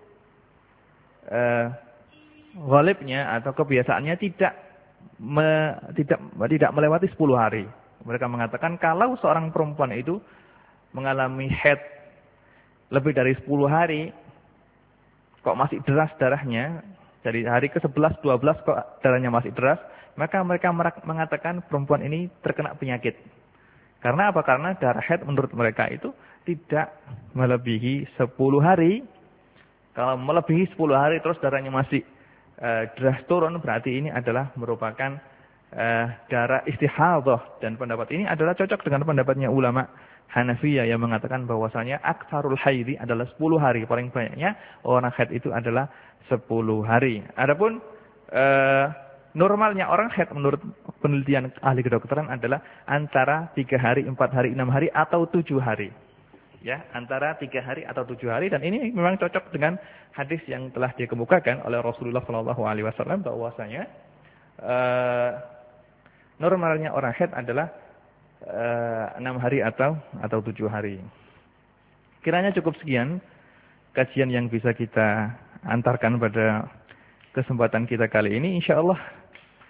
uh, ghalibnya atau kebiasaannya tidak me, tidak tidak melewati sepuluh hari. Mereka mengatakan kalau seorang perempuan itu mengalami haid lebih dari sepuluh hari kok masih deras darahnya, dari hari ke sebelas, dua belas kok darahnya masih deras, maka mereka mengatakan perempuan ini terkena penyakit. Karena apa? Karena darah haid menurut mereka itu tidak melebihi sepuluh hari. Kalau melebihi sepuluh hari terus darahnya masih uh, deras turun, berarti ini adalah merupakan uh, darah istihadhah. Dan pendapat ini adalah cocok dengan pendapatnya ulama Hanafiyah yang mengatakan bahwasanya aktsarul haidi adalah sepuluh hari. Paling banyaknya orang haid itu adalah sepuluh hari. Adapun uh, normalnya orang haid menurut penelitian ahli kedokteran adalah antara tiga hari, empat hari, enam hari, atau tujuh hari. Ya, antara tiga hari atau tujuh hari. Dan ini memang cocok dengan hadis yang telah dikemukakan oleh Rasulullah shallallahu alaihi wasallam bahwasanya uh, normalnya orang haid adalah uh, enam hari atau atau tujuh hari. Kiranya cukup sekian kajian yang bisa kita antarkan pada kesempatan kita kali ini. Insyaallah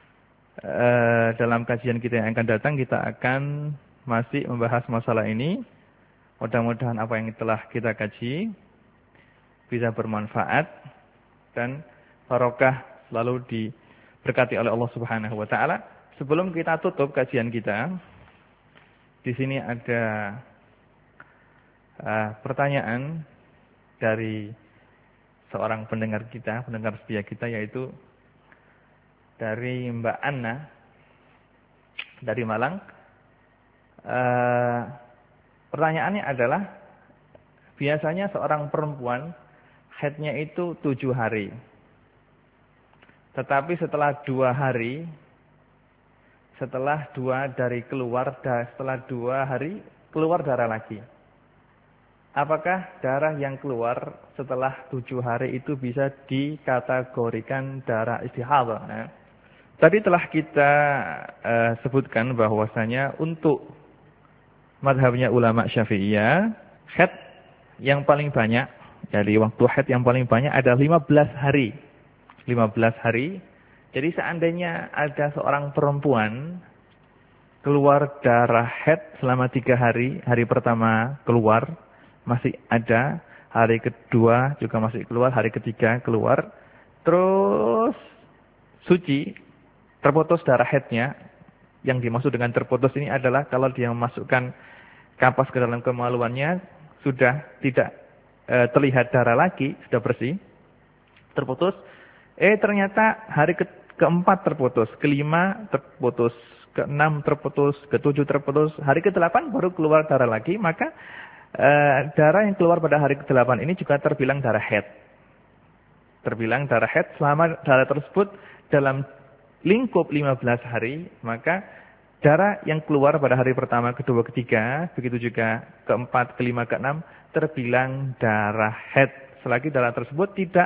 Uh, dalam kajian kita yang akan datang kita akan masih membahas masalah ini. Mudah-mudahan apa yang telah kita kaji bisa bermanfaat dan barokah selalu diberkati oleh Allah Subhanahu wa taala. Sebelum kita tutup kajian kita, di sini ada uh, pertanyaan dari seorang pendengar kita, pendengar setia kita, yaitu dari Mbak Anna dari Malang. Uh, pertanyaannya adalah, biasanya seorang perempuan haidnya itu tujuh hari. Tetapi setelah dua hari, setelah dua dari keluar, setelah dua hari keluar darah lagi. Apakah darah yang keluar setelah tujuh hari itu bisa dikategorikan darah istihadhah? Nah, tadi telah kita uh, sebutkan bahwasanya untuk mazhabnya ulama Syafi'iyah, haid yang paling banyak, jadi waktu haid yang paling banyak ada lima belas hari. lima belas hari. Jadi seandainya ada seorang perempuan keluar darah haid selama tiga hari, hari pertama keluar masih ada, hari kedua juga masih keluar, hari ketiga keluar, terus suci, terputus darah haidnya. Yang dimaksud dengan terputus ini adalah kalau dia memasukkan kapas ke dalam kemaluannya sudah tidak e, terlihat darah lagi, sudah bersih, terputus. Eh ternyata hari ke keempat terputus, kelima terputus, keenam terputus, ketujuh terputus, hari kedelapan baru keluar darah lagi, maka e, darah yang keluar pada hari kedelapan ini juga terbilang darah haid. Terbilang darah haid selama darah tersebut dalam lingkup lima belas hari, maka darah yang keluar pada hari pertama, kedua, ketiga, begitu juga keempat, kelima, keenam, terbilang darah haid. Selagi darah tersebut tidak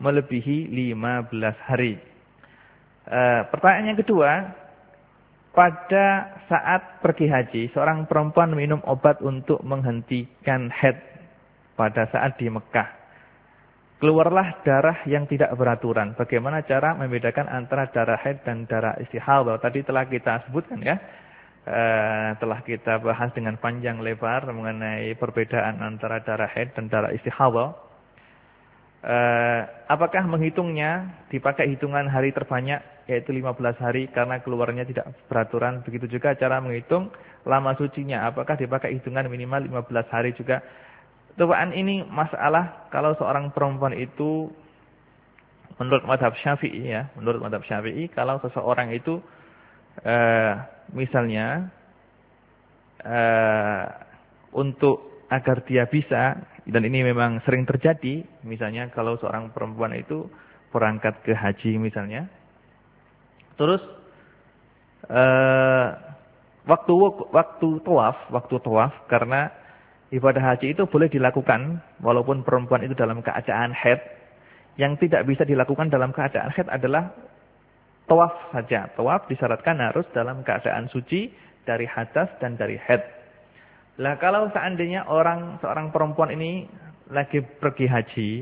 melebihi lima belas hari. E, pertanyaan yang kedua, pada saat pergi haji, seorang perempuan minum obat untuk menghentikan haid pada saat di Mekah. Keluarlah darah yang tidak beraturan. Bagaimana cara membedakan antara darah haid dan darah istihadah? Tadi telah kita sebutkan ya. E, telah kita bahas dengan panjang lebar mengenai perbedaan antara darah haid dan darah istihadah. E, apakah menghitungnya dipakai hitungan hari terbanyak yaitu lima belas hari karena keluarnya tidak beraturan? Begitu juga cara menghitung lama sucinya. Apakah dipakai hitungan minimal lima belas hari juga? Tewaan ini masalah kalau seorang perempuan itu menurut mazhab Syafi'i ya, menurut mazhab Syafi'i kalau seseorang itu eh, misalnya eh, untuk agar dia bisa, dan ini memang sering terjadi, misalnya kalau seorang perempuan itu berangkat ke haji misalnya, terus eh, waktu waktu tawaf, waktu tawaf karena ibadah haji itu boleh dilakukan walaupun perempuan itu dalam keadaan haid. Yang tidak bisa dilakukan dalam keadaan haid adalah tawaf saja. Tawaf disyaratkan harus dalam keadaan suci dari hadas dan dari haid. Lah kalau seandainya orang seorang perempuan ini lagi pergi haji,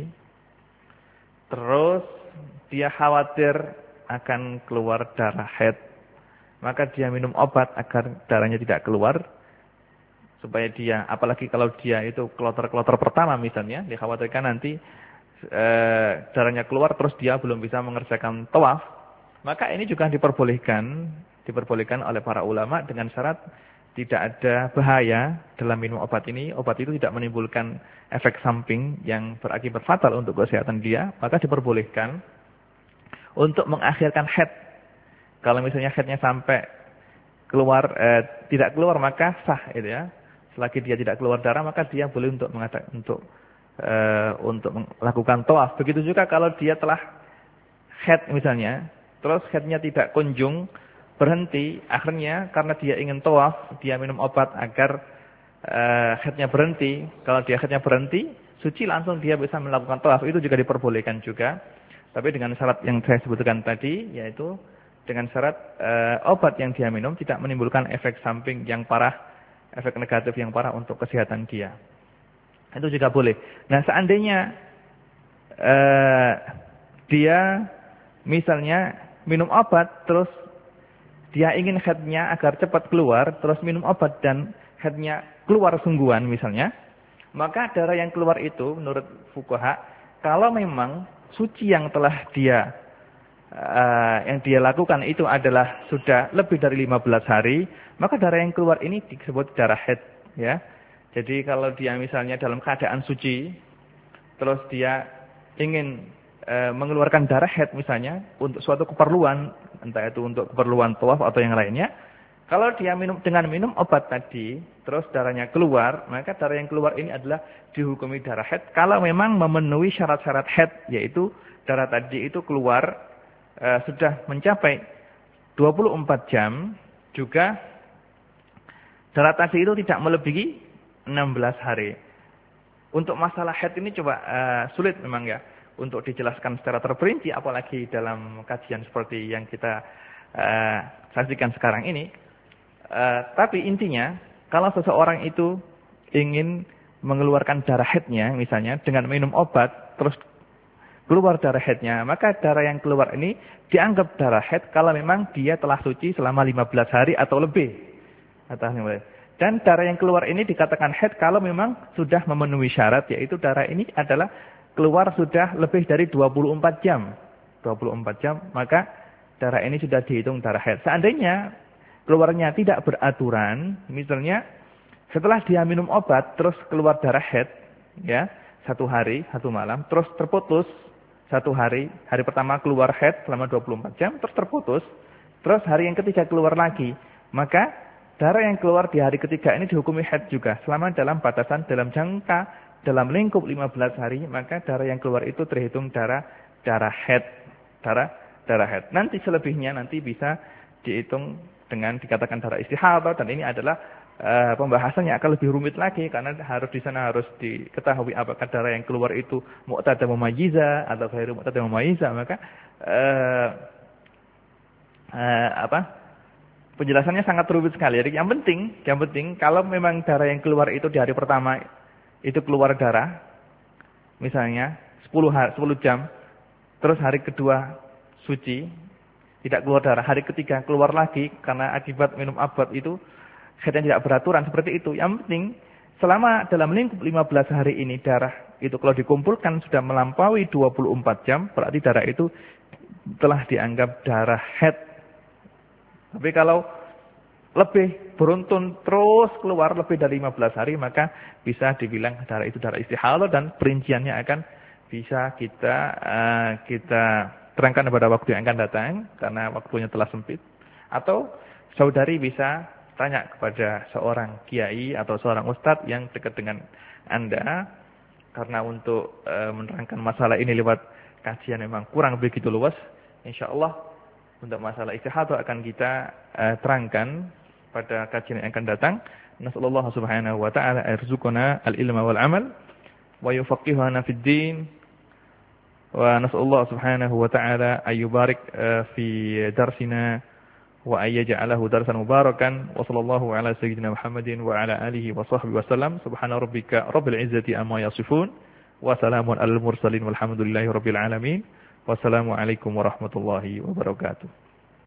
terus dia khawatir akan keluar darah haid, maka dia minum obat agar darahnya tidak keluar. Supaya dia, apalagi kalau dia itu kloter-kloter pertama misalnya, dikhawatirkan nanti e, darahnya keluar terus dia belum bisa mengerjakan tawaf. Maka ini juga diperbolehkan, diperbolehkan oleh para ulama dengan syarat tidak ada bahaya dalam minum obat ini. Obat itu tidak menimbulkan efek samping yang berakibat fatal untuk kesehatan dia. Maka diperbolehkan untuk mengakhirkan haid. Kalau misalnya haidnya sampai keluar, e, tidak keluar maka sah itu ya. Selagi dia tidak keluar darah maka dia boleh untuk mengadakan untuk e, untuk melakukan tawaf. Begitu juga kalau dia telah haid misalnya, terus haidnya tidak kunjung berhenti, akhirnya karena dia ingin tawaf, dia minum obat agar e, haidnya berhenti. Kalau dia haidnya berhenti, suci langsung dia bisa melakukan tawaf. Itu juga diperbolehkan juga. Tapi dengan syarat yang saya sebutkan tadi, yaitu dengan syarat e, obat yang dia minum tidak menimbulkan efek samping yang parah, efek negatif yang parah untuk kesehatan dia. Itu juga boleh. Nah, seandainya uh, dia misalnya minum obat, terus dia ingin haidnya agar cepat keluar, terus minum obat dan haidnya keluar sungguhan misalnya, maka darah yang keluar itu menurut fuqaha, kalau memang suci yang telah dia Uh, yang dia lakukan itu adalah sudah lebih dari lima belas hari, maka darah yang keluar ini disebut darah haid ya. Jadi kalau dia misalnya dalam keadaan suci, terus dia ingin uh, mengeluarkan darah haid misalnya untuk suatu keperluan, entah itu untuk keperluan tawaf atau yang lainnya, kalau dia minum dengan minum obat tadi, terus darahnya keluar, maka darah yang keluar ini adalah dihukumi darah haid kalau memang memenuhi syarat-syarat haid, yaitu darah tadi itu keluar Uh, sudah mencapai dua puluh empat jam, juga darah tadi itu tidak melebihi enam belas hari. Untuk masalah haid ini coba uh, sulit memang ya untuk dijelaskan secara terperinci, apalagi dalam kajian seperti yang kita uh, saksikan sekarang ini. Uh, tapi intinya, kalau seseorang itu ingin mengeluarkan darah haidnya misalnya dengan minum obat, terus keluar darah haidnya, maka darah yang keluar ini dianggap darah haid kalau memang dia telah suci selama lima belas hari atau lebih. Dan darah yang keluar ini dikatakan haid kalau memang sudah memenuhi syarat, yaitu darah ini adalah keluar sudah lebih dari dua puluh empat jam. dua puluh empat jam, maka darah ini sudah dihitung darah haid. Seandainya keluarnya tidak beraturan, misalnya setelah dia minum obat terus keluar darah haid, ya, satu hari, satu malam, terus terputus. Satu hari, hari pertama keluar haid selama dua puluh empat jam, terus terputus. Terus hari yang ketiga keluar lagi. Maka darah yang keluar di hari ketiga ini dihukumi haid juga. Selama dalam batasan, dalam jangka, dalam lingkup lima belas hari, maka darah yang keluar itu terhitung darah darah haid. Darah darah haid. Nanti selebihnya nanti bisa dihitung dengan dikatakan darah istihadah. Dan ini adalah uh, pembahasannya akan lebih rumit lagi karena harus di sana harus diketahui apakah darah yang keluar itu mu'tada mumayyiza atau ghairu mu'tada mumayyiza, maka uh, uh, apa? Penjelasannya sangat rumit sekali. Jadi yang penting, yang penting kalau memang darah yang keluar itu di hari pertama itu keluar darah, misalnya sepuluh hari, sepuluh jam, terus hari kedua suci, tidak keluar darah, hari ketiga keluar lagi karena akibat minum obat itu haid yang tidak beraturan seperti itu. Yang penting selama dalam lingkup lima belas hari ini darah itu kalau dikumpulkan sudah melampaui dua puluh empat jam, berarti darah itu telah dianggap darah haid. Tapi kalau lebih beruntun terus keluar lebih dari lima belas hari, maka bisa dibilang darah itu darah istihadah dan perinciannya akan bisa kita uh, kita terangkan pada waktu yang akan datang karena waktunya telah sempit. Atau saudari bisa tanya kepada seorang kiai atau seorang ustadz yang dekat dengan Anda, karena untuk uh, menerangkan masalah ini lewat kajian memang kurang begitu luas. Insyaallah untuk masalah istihadah akan kita uh, terangkan pada kajian yang akan datang. Nasallallahu subhanahu wa ta'ala arzuqana al-ilma wal amal wa yufaqqihana fid din. Wa nasallallahu subhanahu wa ta'ala ayyubarik uh, fi darsina wa ayyaj'alahu darsan mubarakan. Wa sallallahu ala sayyidina Muhammadin wa ala alihi wa sahbihi wa sallam. Subhana rabbika rabbil izzati amma yasifun. Wa salamun alal mursalin walhamdulillahi rabbil alamin. Wassalamualaikum warahmatullahi wabarakatuh.